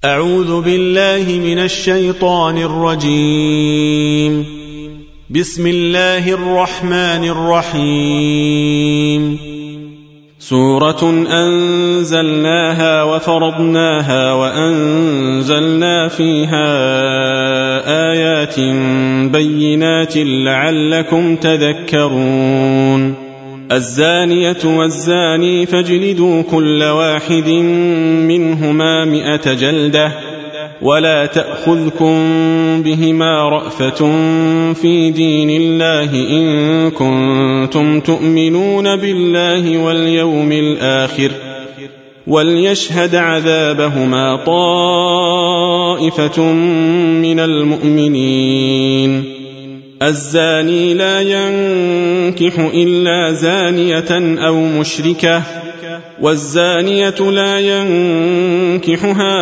أعوذ بالله من الشيطان الرجيم. بسم الله الرحمن الرحيم. سورة أنزلناها وفرضناها وأنزلنا فيها آيات بينات لعلكم تذكرون. الزانية والزاني فاجلدوا كل واحد منهما 100 جلدة ولا تأخذكم بهما رأفة في دين الله إن كنتم تؤمنون بالله واليوم الآخر وليشهد عذابهما طائفة من المؤمنين. الزاني لا ينكح إلا زانية أو مشركة والزانية لا ينكحها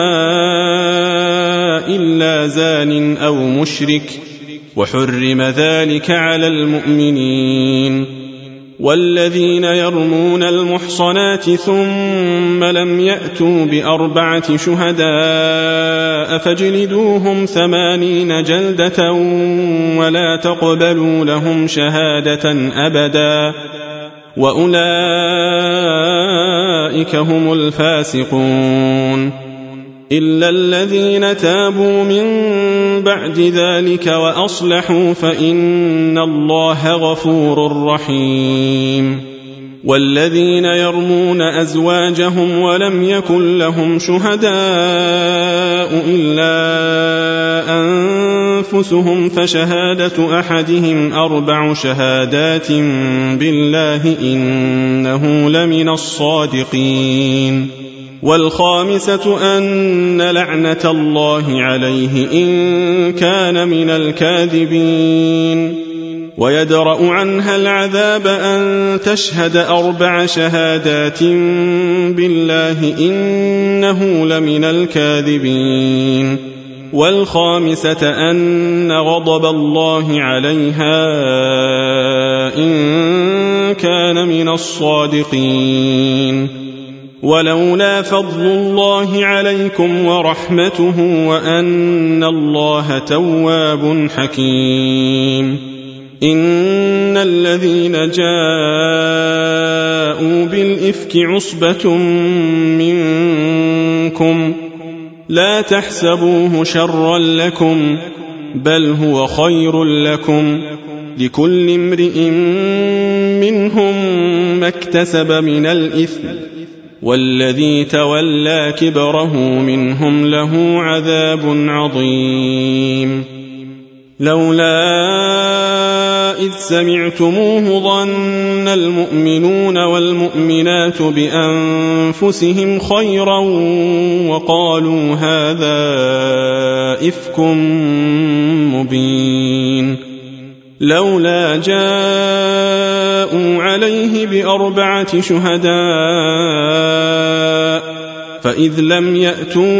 إلا زان أو مشرك وحرم ذلك على المؤمنين. والذين يرمون المحصنات ثم لم يأتوا ب4 شهداء فاجلدوهم 80 جلدة ولا تقبلوا لهم شهادة أبدا وأولئك هم الفاسقون. إلا الذين تابوا من بعد ذلك وأصلحوا فإن الله غفور رحيم. والذين يرمون أزواجهم ولم يكن لهم شهداء إلا أنفسهم فشهادة أحدهم 4 شهادات بالله إنه لمن الصادقين. والخامسة أن لعنة الله عليه إن كان من الكاذبين. ويدرأ عنها العذاب أن تشهد 4 شهادات بالله إنه لمن الكاذبين. والخامسة أن غضب الله عليها إن كان من الصادقين. ولولا فضل الله عليكم ورحمته وأن الله تواب حكيم. إن الذين جاءوا بالإفك عصبة منكم لا تحسبوه شرا لكم بل هو خير لكم لكل امرئ منهم ما اكتسب من الإثم والذي تولى كبره منهم له عذاب عظيم. لولا إذ سمعتموه ظن المؤمنون والمؤمنات بأنفسهم خيرا وقالوا هذا إفك مبين. لولا جاءوا عليه ب4 شهداء فإذ لم يأتوا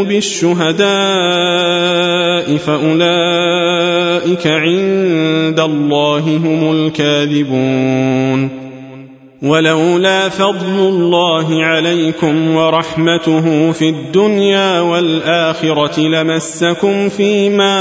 بالشهداء فأولئك عند الله هم الكاذبون. ولولا فضل الله عليكم ورحمته في الدنيا والآخرة لمسكم فيما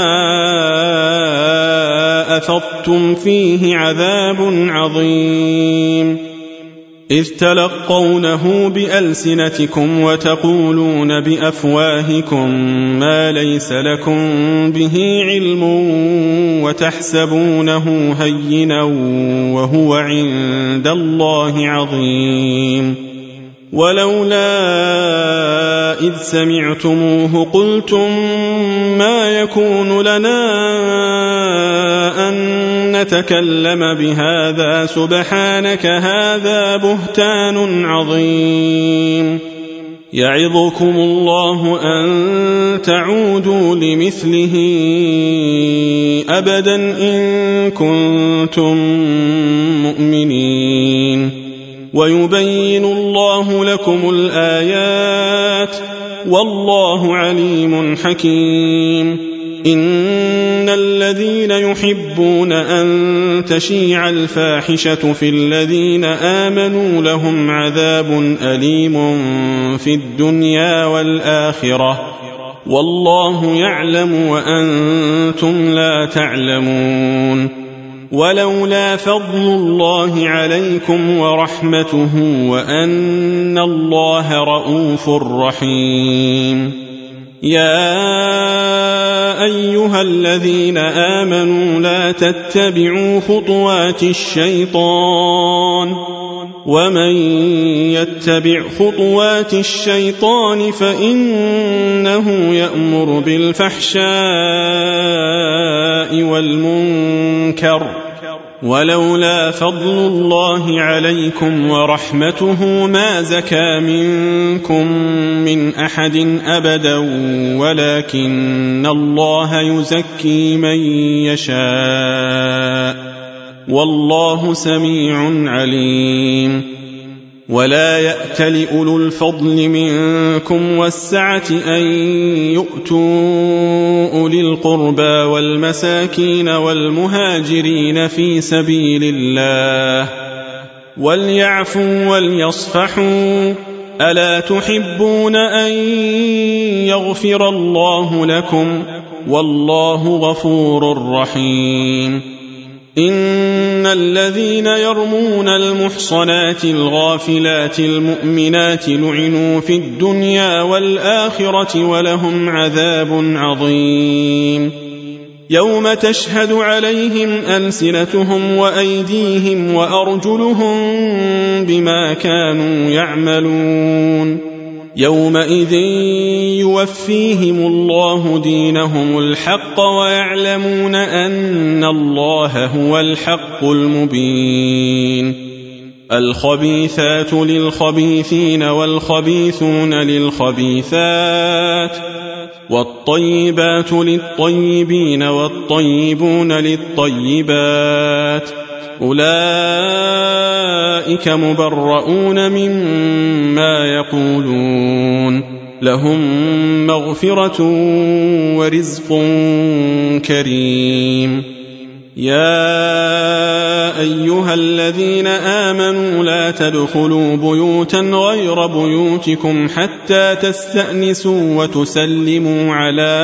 أفضتم فيه عذاب عظيم. إذ تلقونه بألسنتكم وتقولون بأفواهكم ما ليس لكم به علم وتحسبونه هينا وهو عند الله عظيم. ولولا إذ سمعتموه قلتم ما يكون لنا أن نتكلم بهذا سبحانك هذا بهتان عظيم. يعظكم الله أن تعودوا لمثله أبدا إن كنتم مؤمنين. ويبين الله لكم الآيات والله عليم حكيم. إن الذين يحبون أن تشيع الفاحشة في الذين آمنوا لهم عذاب أليم في الدنيا والآخرة والله يعلم وأنتم لا تعلمون. ولولا فضل الله عليكم ورحمته وأن الله رءوف رحيم. يا أيها الذين آمنوا لا تتبعوا خطوات الشيطان، ومن يتبع خطوات الشيطان فإنه يأمر بالفحشاء والمنكر. ولولا فضل الله عليكم ورحمته ما زكى منكم من أحد أبدا ولكن الله يزكي من يشاء والله سميع عليم. ولا يأتل أولو الفضل منكم والسعة أن يؤتوا أولي القربى والمساكين والمهاجرين في سبيل الله وليعفوا وليصفحوا. ألا تحبون أن يغفر الله لكم والله غفور رحيم. إن الذين يرمون المحصنات الغافلات المؤمنات لعنوا في الدنيا والآخرة ولهم عذاب عظيم. يوم تشهد عليهم ألسنتهم وأيديهم وأرجلهم بما كانوا يعملون. يومئذ يوفيهم الله دينهم الحق ويعلمون أن الله هو الحق المبين. الخبيثات للخبيثين والخبيثون للخبيثات والطيبات للطيبين والطيبون للطيبات أولئك مبرؤون مما يقولون لهم مغفرة ورزق كريم. يا أيها الذين آمنوا لا تدخلوا بيوتا غير بيوتكم حتى تستأنسوا وتسلموا على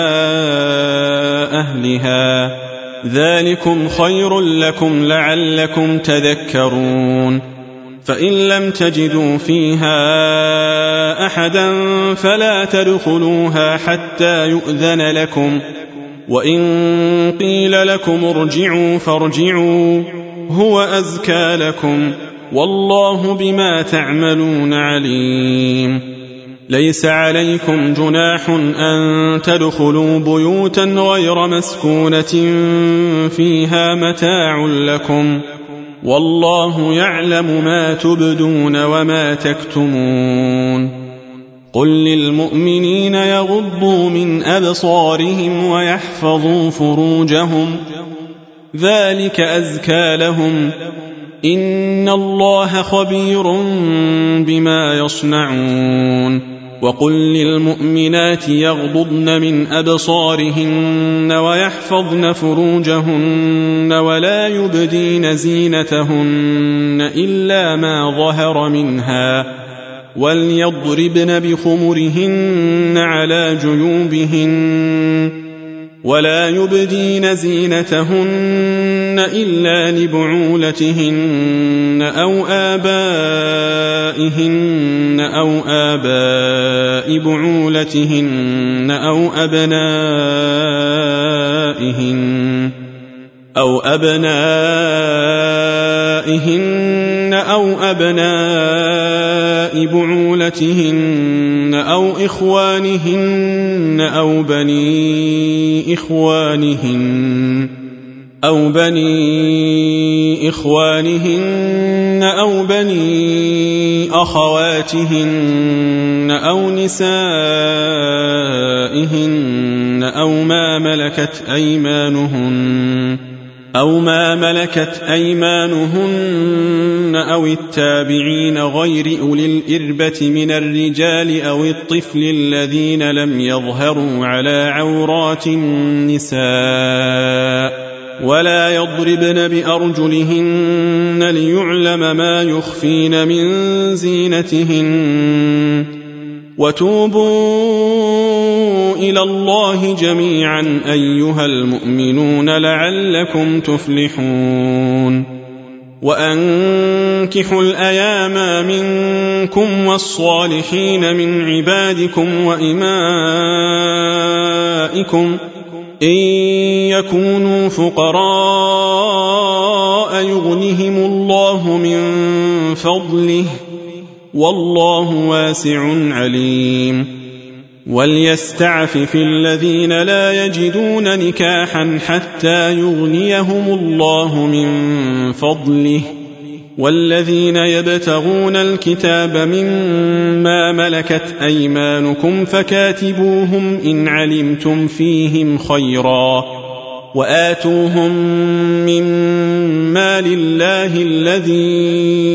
أهلها ذلكم خير لكم لعلكم تذكرون. فإن لم تجدوا فيها أحدا فلا تدخلوها حتى يؤذن لكم، وإن قيل لكم ارجعوا فارجعوا هو أزكى لكم والله بما تعملون عليم. ليس عليكم جناح أن تدخلوا بيوتا غير مسكونة فيها متاع لكم والله يعلم ما تبدون وما تكتمون. قل للمؤمنين يغضوا من أبصارهم ويحفظوا فروجهم ذلك أزكى لهم إن الله خبير بما يصنعون. وقل للمؤمنات يغضضن من أبصارهن ويحفظن فروجهن ولا يبدين زينتهن إلا ما ظهر منها وليضربن بخمرهن على جيوبهن ولا يبدين زينتهن إلا لبعولتهن أو آبائهن أو آباء بعولتهن أو أبنائهن أو أبناء بعولتهن أو إخوانهن أو بني إخوانهن أو بني أخواتهن أو نسائهن أو ما ملكت أيمانهن أو التابعين غير أولي الإربة من الرجال أو الطفل الذين لم يظهروا على عورات النساء ولا يضربن بأرجلهن ليعلم ما يخفين من زينتهن وتوبوا إلى الله جميعا أيها المؤمنون لعلكم تفلحون وأنكحوا الأيام منكم والصالحين من عبادكم وإمائكم إن يكونوا فقراء يغنهم الله من فضله والله واسع عليم وليستعفف الذين لا يجدون نكاحا حتى يغنيهم الله من فضله والذين يبتغون الكتاب مما ملكت أيمانكم فكاتبوهم إن علمتم فيهم خيرا وآتوهم مما لله الذي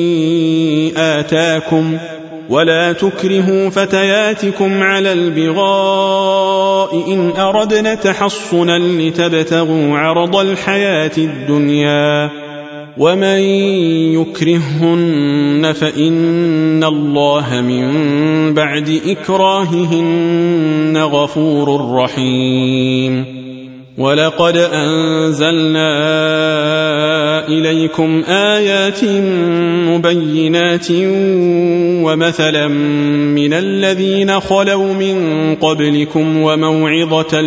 آتاكم ولا تكرهوا فتياتكم على البغاء إن أردنا تحصنا لتبتغوا عرض الحياة الدنيا ومن يكرههن فإن الله من بعد إكراههن غفور رحيم ولقد أنزلنا إليكم آيات مبينات ومثلا من الذين خلوا من قبلكم وموعظة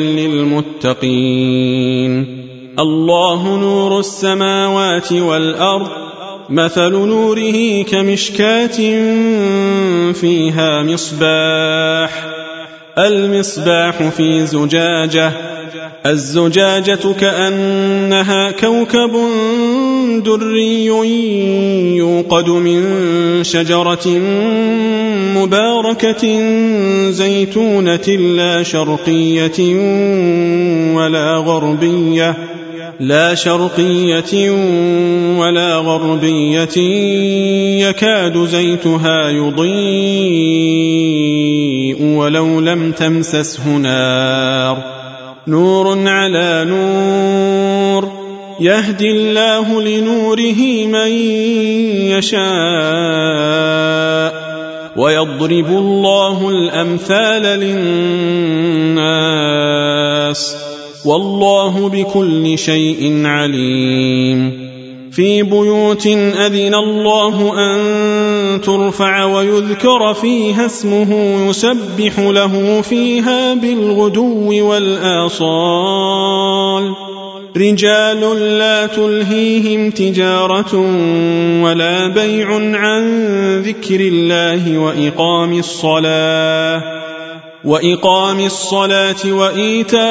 للمتقين الله نور السماوات والأرض مثل نوره كمشكاة فيها المصباح في زجاجة الزجاجة كأنها كوكب دري يوقد من شجرة مباركة زيتونة لا شرقية ولا غربية يكاد زيتها يضيء ولو لم تمسسه نور على نور يهدي الله لنوره من يشاء ويضرب الله الأمثال للناس والله بكل شيء عليم في بيوت أذن الله أن ترفع ويذكر فيها اسمه يسبح له فيها بالغدو والآصال رجال لا تلهيهم تجارة ولا بيع عن ذكر الله وإقام الصلاة وإيتاء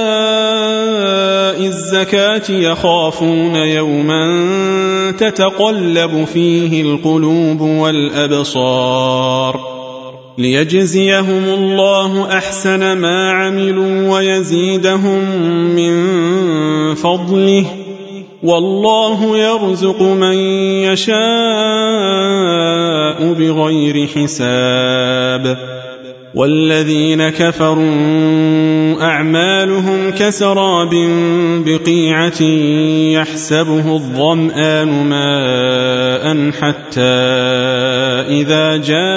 الزكاة يخافون يوما تتقلب فيه القلوب والأبصار ليجزيهم الله أحسن ما عملوا ويزيدهم من فضله والله يرزق من يشاء بغير حساب والذين كفروا أعمالهم كسراب بقيعة يحسبه الظمآن ماء حتى إذا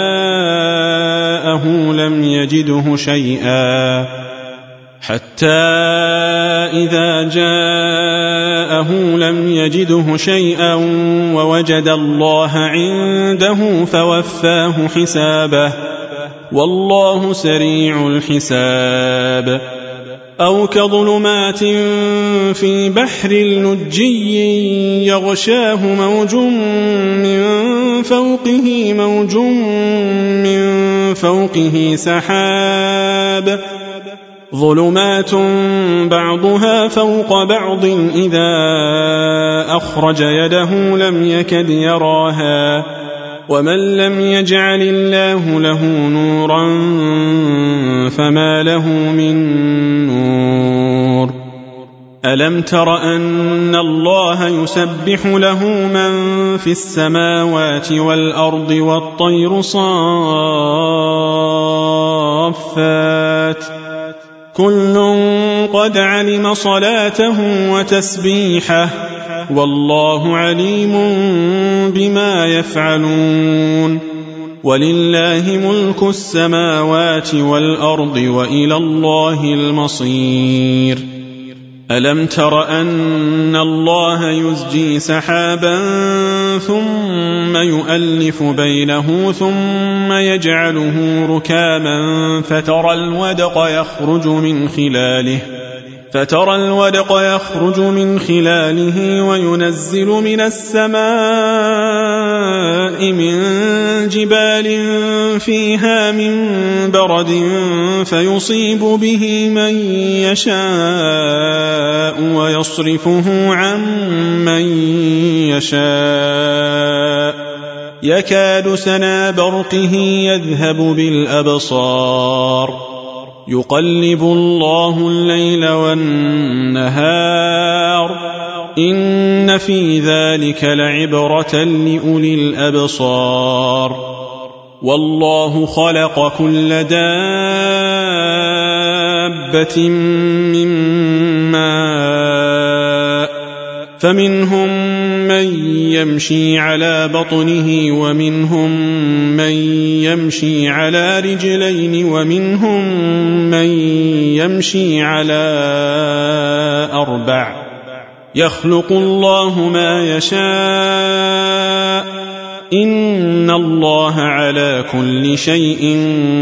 جاءه لم يجده شيئا ووجد الله عنده فوفاه حسابه والله سريع الحساب أو كظلمات في بحر لجي يغشاه موج من فوقه سحاب ظلمات بعضها فوق بعض إذا أخرج يده لم يكد يراها ومن لم يجعل الله له نورا فما له من نور ألم تر أن الله يسبح له من في السماوات والأرض والطير صافات كل قد علم صلاته وتسبيحه والله عليم بما يفعلون ولله ملك السماوات والأرض وإلى الله المصير ألم تر أن الله يزجي سحابا ثم يؤلف بينه ثم يجعله ركاما فترى الودق يخرج من خلاله وينزل من السماء من جبال فيها من برد فيصيب به من يشاء ويصرفه عن من يشاء يكاد سنا برقه يذهب بالأبصار يقلب الله الليل والنهار إن في ذلك لعبرة لأولي الأبصار والله خلق كل دابة من ماء فمنهم من يمشي على بطنه ومنهم من يمشي على رجلين ومنهم من يمشي على 4 يخلق الله ما يشاء إن الله على كل شيء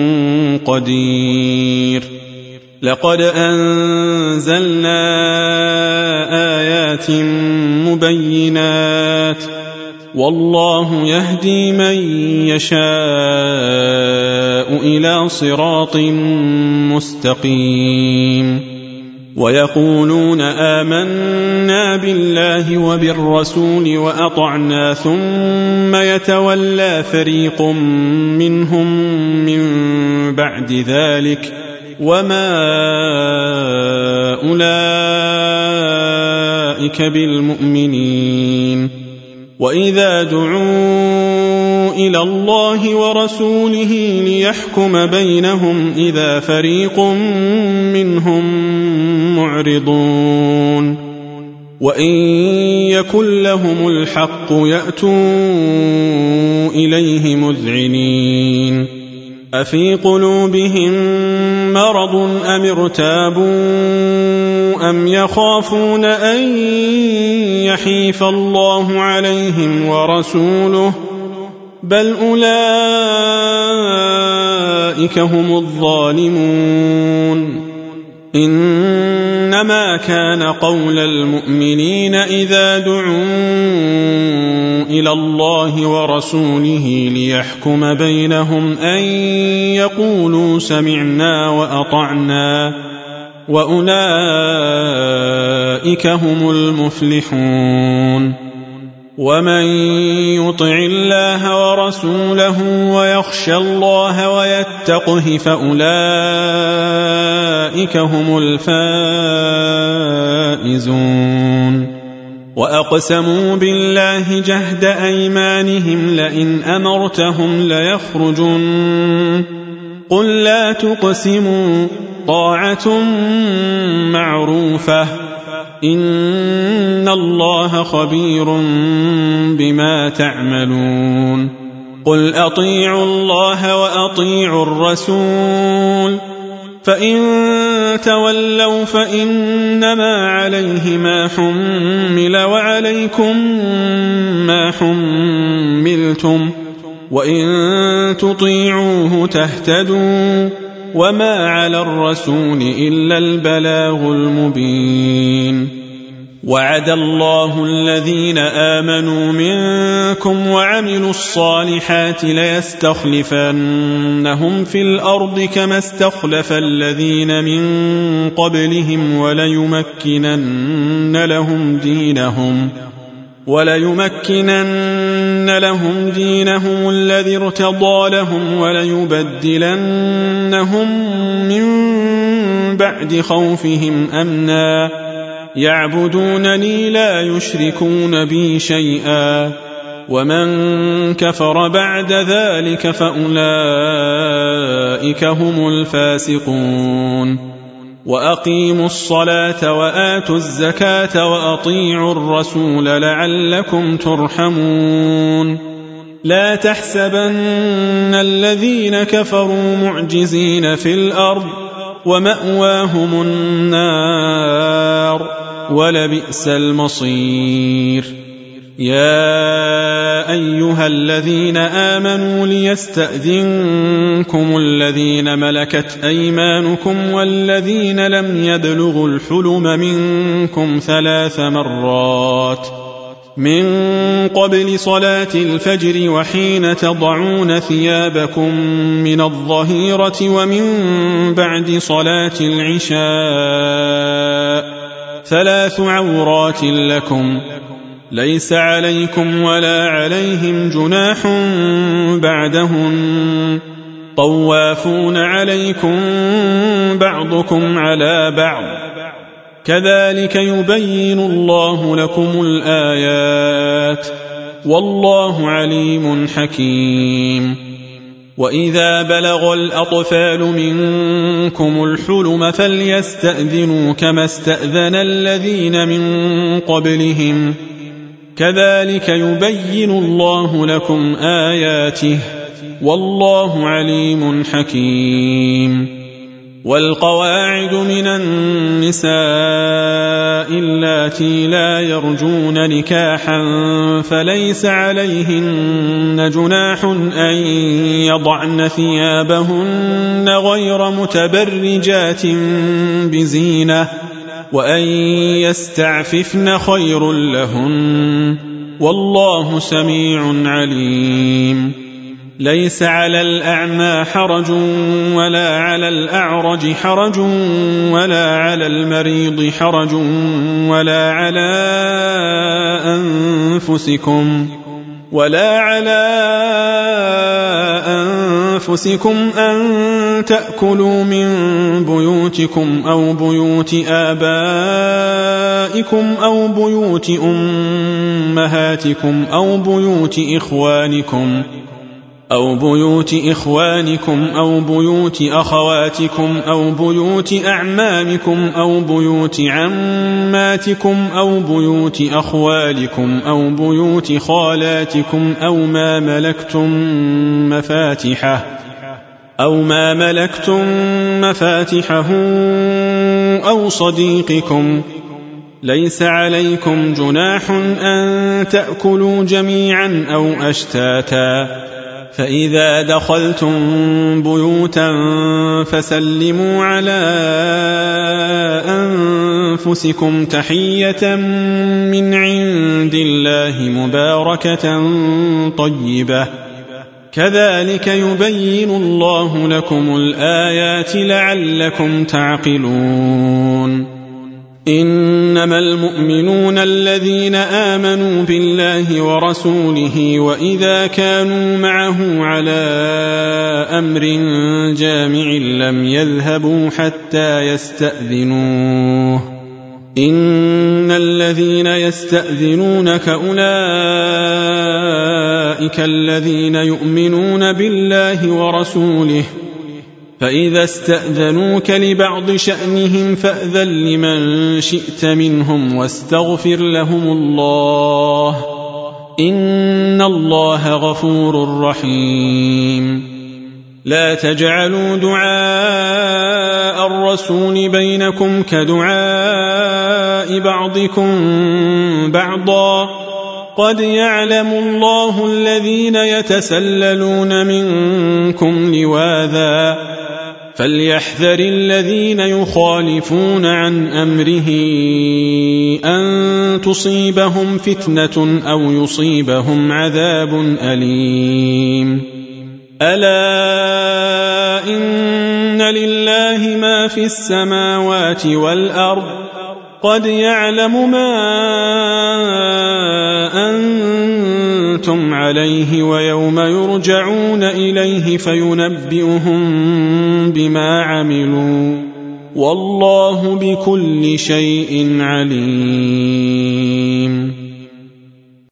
قدير لقد أنزلنا آيات مبينات والله يهدي من يشاء إلى صراط مستقيم ويقولون آمنا بالله وبالرسول وأطعنا ثم يتولى فريق منهم من بعد ذلك وما أولئك بالمؤمنين وإذا دعوا إلى الله ورسوله ليحكم بينهم إذا فريق منهم معرضون وإن يكن لهم الحق يأتوا إليه مذعنين أفي قلوبهم مرض أم ارتابوا أم يخافون أن يحيف الله عليهم ورسوله بل أولئك هم الظالمون إنما كان قول المؤمنين إذا دعوا إلى الله ورسوله ليحكم بينهم أن يقولوا سمعنا وأطعنا وأولئك هم المفلحون ومن يطع الله ورسوله ويخشى الله ويتقه فأولئك هم الفائزون وأقسموا بالله جهد أيمانهم لئن أمرتهم ليخرجن قل لا تقسموا طاعة معروفة إن الله خبير بما تعملون قل أطيعوا الله وأطيعوا الرسول فإن تولوا فإنما عليه ما حمل وعليكم ما حملتم وإن تطيعوه تهتدوا وما على الرسول إلا البلاغ المبين وعد الله الذين آمنوا منكم وعملوا الصالحات ليستخلفنهم في الأرض كما استخلف الذين من قبلهم وليمكنن لهم دينهم الذي ارتضى لهم وليبدلنهم من بعد خوفهم أمنا يعبدونني لا يشركون بي شيئا ومن كفر بعد ذلك فأولئك هم الفاسقون وأقيموا الصلاة وآتوا الزكاة وأطيعوا الرسول لعلكم ترحمون لا تحسبن الذين كفروا معجزين في الأرض ومأواهم النار ولبئس المصير يا أيها الذين آمنوا ليستأذنكم الذين ملكت أيمانكم والذين لم يبلغوا الحلم منكم 3 مرات من قبل صلاة الفجر وحين تضعون ثيابكم من الظهيرة ومن بعد صلاة العشاء 3 عورات لكم ليس عليكم ولا عليهم جناح بعدهن طوافون عليكم بعضكم على بعض كذلك يبين الله لكم الآيات والله عليم حكيم وإذا بلغ الأطفال منكم الحلم فليستأذنوا كما استأذن الذين من قبلهم كذلك يبين الله لكم آياته والله عليم حكيم والقواعد من النساء اللاتي لا يرجون نكاحا فليس عليهن جناح أن يضعن ثيابهن غير متبرجات بزينة وأن يستعففن خير لهن والله سميع عليم ليس على الأعمى حرج ولا على الأعرج حرج ولا على المريض حرج ولا على أنفسكم أن تأكلوا من بيوتكم أو بيوت آبائكم أو بيوت أمهاتكم أو بيوت إخوانكم أو بيوت أخواتكم أو بيوت أعمامكم أو بيوت عماتكم أو بيوت أخوالكم أو بيوت خالاتكم أو ما ملكتم مفاتحه أو صديقكم ليس عليكم جناح أن تأكلوا جميعا أو أشتاتا فإذا دخلتم بيوتا فسلموا على أنفسكم تحية من عند الله مباركة طيبة كذلك يبين الله لكم الآيات لعلكم تعقلون إنما المؤمنون الذين آمنوا بالله ورسوله وإذا كانوا معه على أمر جامع لم يذهبوا حتى يستأذنوه إن الذين يستأذنونك أولئك الذين يؤمنون بالله ورسوله فإذا استأذنوك لبعض شأنهم فأذن لمن شئت منهم واستغفر لهم الله إن الله غفور رحيم لا تجعلوا دعاء الرسول بينكم كدعاء بعضكم بعضا قد يعلم الله الذين يتسللون منكم لواذا فليحذر الذين يخالفون عن أمره أن تصيبهم فتنة أو يصيبهم عذاب أليم ألا إن لله ما في السماوات والأرض قد يعلم ما أنتم عليه ويوم يرجعون إليه فينبئهم بما عملوا والله بكل شيء عليم